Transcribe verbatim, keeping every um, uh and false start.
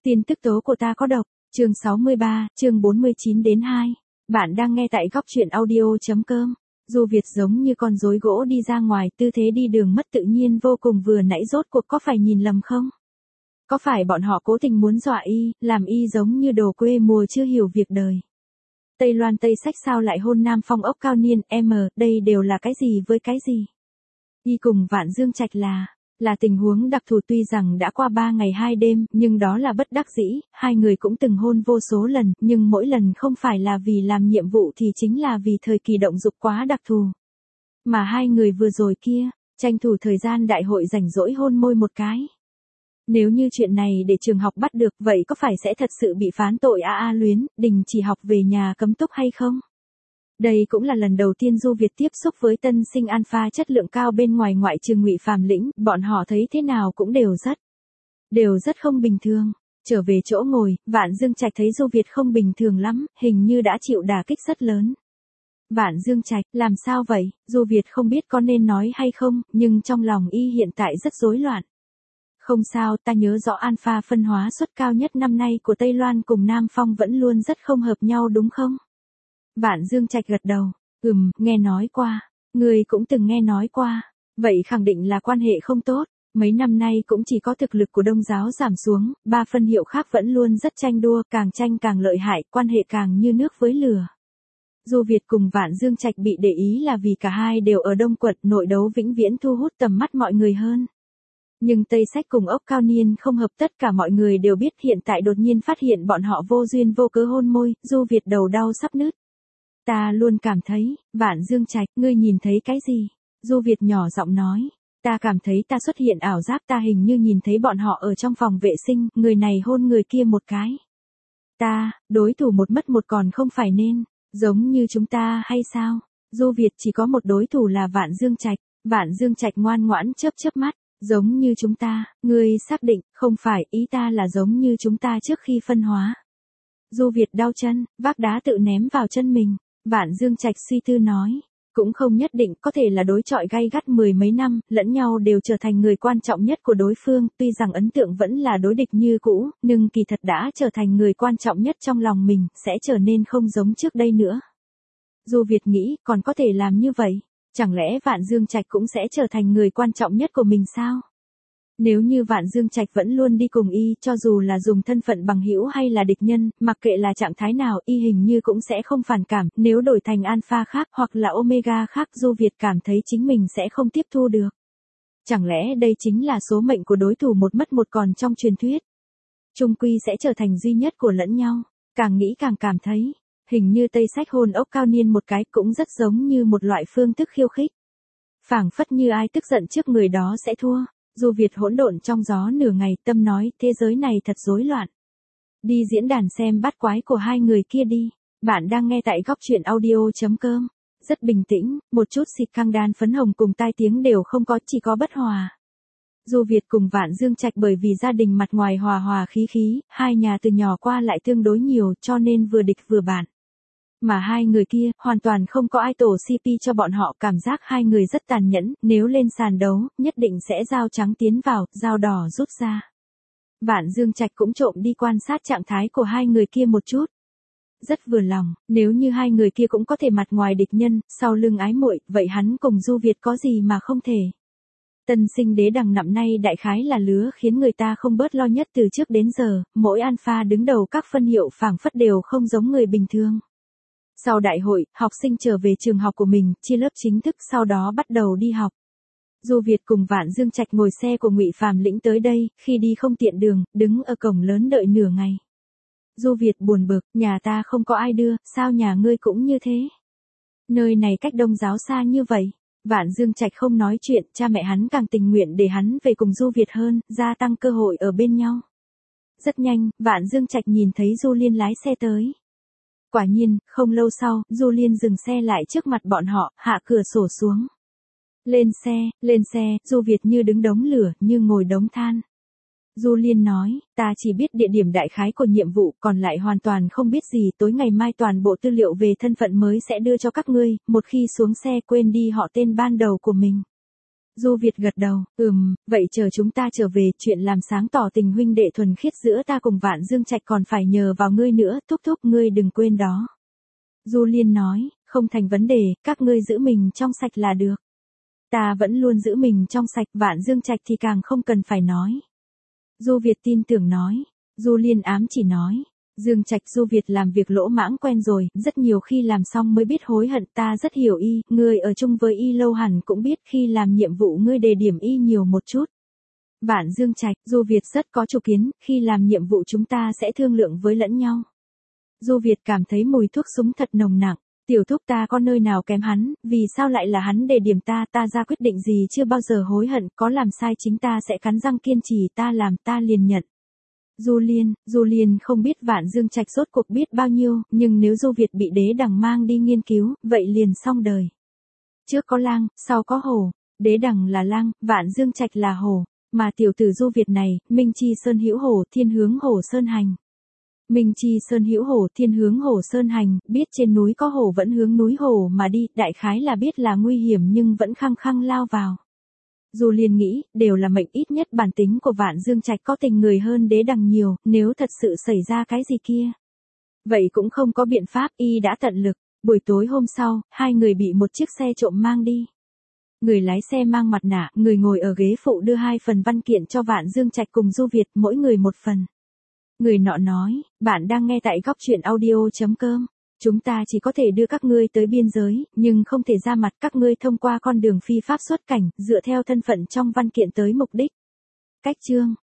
Tin tức tố của ta có độc, chương sáu mươi ba, chương bốn mươi chín đến hai. Bạn đang nghe tại góc truyện audio.com. Du Việt giống như con rối gỗ đi ra ngoài, tư thế đi đường mất tự nhiên vô cùng, vừa nãy rốt cuộc có phải nhìn lầm không? Có phải bọn họ cố tình muốn dọa y, làm y giống như đồ quê mùa chưa hiểu việc đời? Tây Loan Tây Sách sao lại hôn Nam Phong ốc cao niên, em, đây đều là cái gì với cái gì? Y cùng Vạn Dương Trạch là... Là tình huống đặc thù, tuy rằng đã qua ba ngày hai đêm, nhưng đó là bất đắc dĩ, hai người cũng từng hôn vô số lần, nhưng mỗi lần không phải là vì làm nhiệm vụ thì chính là vì thời kỳ động dục quá đặc thù. Mà hai người vừa rồi kia, tranh thủ thời gian đại hội rảnh rỗi hôn môi một cái. Nếu như chuyện này để trường học bắt được, vậy có phải sẽ thật sự bị phán tội a a luyến, đình chỉ học về nhà cấm túc hay không? Đây cũng là lần đầu tiên Du Việt tiếp xúc với tân sinh alpha chất lượng cao bên ngoài ngoại trừ Ngụy Phàm Lĩnh, bọn họ thấy thế nào cũng đều rất, đều rất không bình thường. Trở về chỗ ngồi, Vạn Dương Trạch thấy Du Việt không bình thường lắm, hình như đã chịu đả kích rất lớn. Vạn Dương Trạch, làm sao vậy? Du Việt không biết có nên nói hay không, nhưng trong lòng y hiện tại rất rối loạn. Không sao, ta nhớ rõ alpha phân hóa suất cao nhất năm nay của Tây Loan cùng Nam Phong vẫn luôn rất không hợp nhau đúng không? Vạn Dương Trạch gật đầu, ừm, nghe nói qua, người cũng từng nghe nói qua, vậy khẳng định là quan hệ không tốt, mấy năm nay cũng chỉ có thực lực của Đông giáo giảm xuống, ba phân hiệu khác vẫn luôn rất tranh đua, càng tranh càng lợi hại, quan hệ càng như nước với lửa. Du Việt cùng Vạn Dương Trạch bị để ý là vì cả hai đều ở Đông Quận, nội đấu vĩnh viễn thu hút tầm mắt mọi người hơn. Nhưng Tây Sách cùng ốc cao niên không hợp, tất cả mọi người đều biết, hiện tại đột nhiên phát hiện bọn họ vô duyên vô cớ hôn môi, Du Việt đầu đau sắp nứt. Ta luôn cảm thấy, Vạn Dương Trạch, ngươi nhìn thấy cái gì? Du Việt nhỏ giọng nói, ta cảm thấy ta xuất hiện ảo giác, ta hình như nhìn thấy bọn họ ở trong phòng vệ sinh, người này hôn người kia một cái. Ta, đối thủ một mất một còn không phải nên, giống như chúng ta hay sao? Du Việt chỉ có một đối thủ là Vạn Dương Trạch, Vạn Dương Trạch ngoan ngoãn chớp chớp mắt, giống như chúng ta, ngươi xác định, không phải, ý ta là giống như chúng ta trước khi phân hóa. Du Việt đau chân, vác đá tự ném vào chân mình. Vạn Dương Trạch suy tư nói, cũng không nhất định, có thể là đối chọi gay gắt mười mấy năm, lẫn nhau đều trở thành người quan trọng nhất của đối phương, tuy rằng ấn tượng vẫn là đối địch như cũ, nhưng kỳ thật đã trở thành người quan trọng nhất trong lòng mình, sẽ trở nên không giống trước đây nữa. Du Việt nghĩ, còn có thể làm như vậy, chẳng lẽ Vạn Dương Trạch cũng sẽ trở thành người quan trọng nhất của mình sao? Nếu như Vạn Dương Trạch vẫn luôn đi cùng y, cho dù là dùng thân phận bằng hữu hay là địch nhân, mặc kệ là trạng thái nào, y hình như cũng sẽ không phản cảm, nếu đổi thành alpha khác hoặc là omega khác, Du Việt cảm thấy chính mình sẽ không tiếp thu được. Chẳng lẽ đây chính là số mệnh của đối thủ một mất một còn trong truyền thuyết? Chung quy sẽ trở thành duy nhất của lẫn nhau, càng nghĩ càng cảm thấy, hình như Tây Sách hôn ốc cao niên một cái cũng rất giống như một loại phương thức khiêu khích. Phảng phất như ai tức giận trước người đó sẽ thua. Du Việt hỗn độn trong gió nửa ngày, tâm nói, thế giới này thật rối loạn. Đi diễn đàn xem bát quái của hai người kia đi. Bạn đang nghe tại góc truyện audio.com. Rất bình tĩnh, một chút xịt căng đan phấn hồng cùng tai tiếng đều không có, chỉ có bất hòa. Du Việt cùng Vạn Dương Trạch bởi vì gia đình mặt ngoài hòa hòa khí khí, hai nhà từ nhỏ qua lại tương đối nhiều, cho nên vừa địch vừa bạn. Mà hai người kia, hoàn toàn không có ai tổ xê pê cho bọn họ, cảm giác hai người rất tàn nhẫn, nếu lên sàn đấu, nhất định sẽ dao trắng tiến vào, dao đỏ rút ra. Vạn Dương Trạch cũng trộm đi quan sát trạng thái của hai người kia một chút. Rất vừa lòng, nếu như hai người kia cũng có thể mặt ngoài địch nhân, sau lưng ái muội, vậy hắn cùng Du Việt có gì mà không thể. Tân sinh đế đằng năm nay đại khái là lứa khiến người ta không bớt lo nhất từ trước đến giờ, mỗi alpha đứng đầu các phân hiệu phảng phất đều không giống người bình thường. Sau đại hội, học sinh trở về trường học của mình, chia lớp chính thức, sau đó bắt đầu đi học. Du Việt cùng Vạn Dương Trạch ngồi xe của Ngụy Phàm Lĩnh tới đây, khi đi không tiện đường, đứng ở cổng lớn đợi nửa ngày. Du Việt buồn bực, nhà ta không có ai đưa, sao nhà ngươi cũng như thế? Nơi này cách Đông giáo xa như vậy. Vạn Dương Trạch không nói chuyện, cha mẹ hắn càng tình nguyện để hắn về cùng Du Việt hơn, gia tăng cơ hội ở bên nhau. Rất nhanh, Vạn Dương Trạch nhìn thấy Du Liên lái xe tới. Quả nhiên, không lâu sau, Du Liên dừng xe lại trước mặt bọn họ, hạ cửa sổ xuống. Lên xe, lên xe, Du Việt như đứng đống lửa, như ngồi đống than. Du Liên nói, ta chỉ biết địa điểm đại khái của nhiệm vụ, còn lại hoàn toàn không biết gì, tối ngày mai toàn bộ tư liệu về thân phận mới sẽ đưa cho các ngươi, một khi xuống xe quên đi họ tên ban đầu của mình. Du Việt gật đầu, ừm, vậy chờ chúng ta trở về, chuyện làm sáng tỏ tình huynh đệ thuần khiết giữa ta cùng Vạn Dương Trạch còn phải nhờ vào ngươi nữa, thúc thúc ngươi đừng quên đó. Du Liên nói, không thành vấn đề, các ngươi giữ mình trong sạch là được. Ta vẫn luôn giữ mình trong sạch, Vạn Dương Trạch thì càng không cần phải nói. Du Việt tin tưởng nói, Du Liên ám chỉ nói. Dương Trạch Du Việt làm việc lỗ mãng quen rồi, rất nhiều khi làm xong mới biết hối hận, ta rất hiểu y, ngươi ở chung với y lâu hẳn cũng biết khi làm nhiệm vụ ngươi đề điểm y nhiều một chút. Vạn Dương Trạch, Du Việt rất có chủ kiến, khi làm nhiệm vụ chúng ta sẽ thương lượng với lẫn nhau. Du Việt cảm thấy mùi thuốc súng thật nồng nặng, tiểu thúc ta có nơi nào kém hắn, vì sao lại là hắn đề điểm ta, ta ra quyết định gì chưa bao giờ hối hận, có làm sai chính ta sẽ cắn răng kiên trì, ta làm ta liền nhận. Du Liên, Du Liên không biết Vạn Dương Trạch rốt cuộc biết bao nhiêu, nhưng nếu Du Việt bị đế đằng mang đi nghiên cứu, vậy liền xong đời. Trước có lang, sau có hổ, đế đằng là lang, Vạn Dương Trạch là hổ, mà tiểu tử Du Việt này, Minh Chi Sơn hữu hổ, thiên hướng hổ sơn hành. Minh Chi Sơn hữu hổ, thiên hướng hổ sơn hành, biết trên núi có hổ vẫn hướng núi hổ mà đi, đại khái là biết là nguy hiểm nhưng vẫn khăng khăng lao vào. Du Liên nghĩ, đều là mệnh, ít nhất bản tính của Vạn Dương Trạch có tình người hơn đế đằng nhiều, nếu thật sự xảy ra cái gì kia. Vậy cũng không có biện pháp, y đã tận lực. Buổi tối hôm sau, hai người bị một chiếc xe trộm mang đi. Người lái xe mang mặt nạ, người ngồi ở ghế phụ đưa hai phần văn kiện cho Vạn Dương Trạch cùng Du Việt, mỗi người một phần. Người nọ nói, bạn đang nghe tại góc truyện audio chấm com. Chúng ta chỉ có thể đưa các ngươi tới biên giới, nhưng không thể ra mặt, các ngươi thông qua con đường phi pháp xuất cảnh, dựa theo thân phận trong văn kiện tới mục đích. Cách chương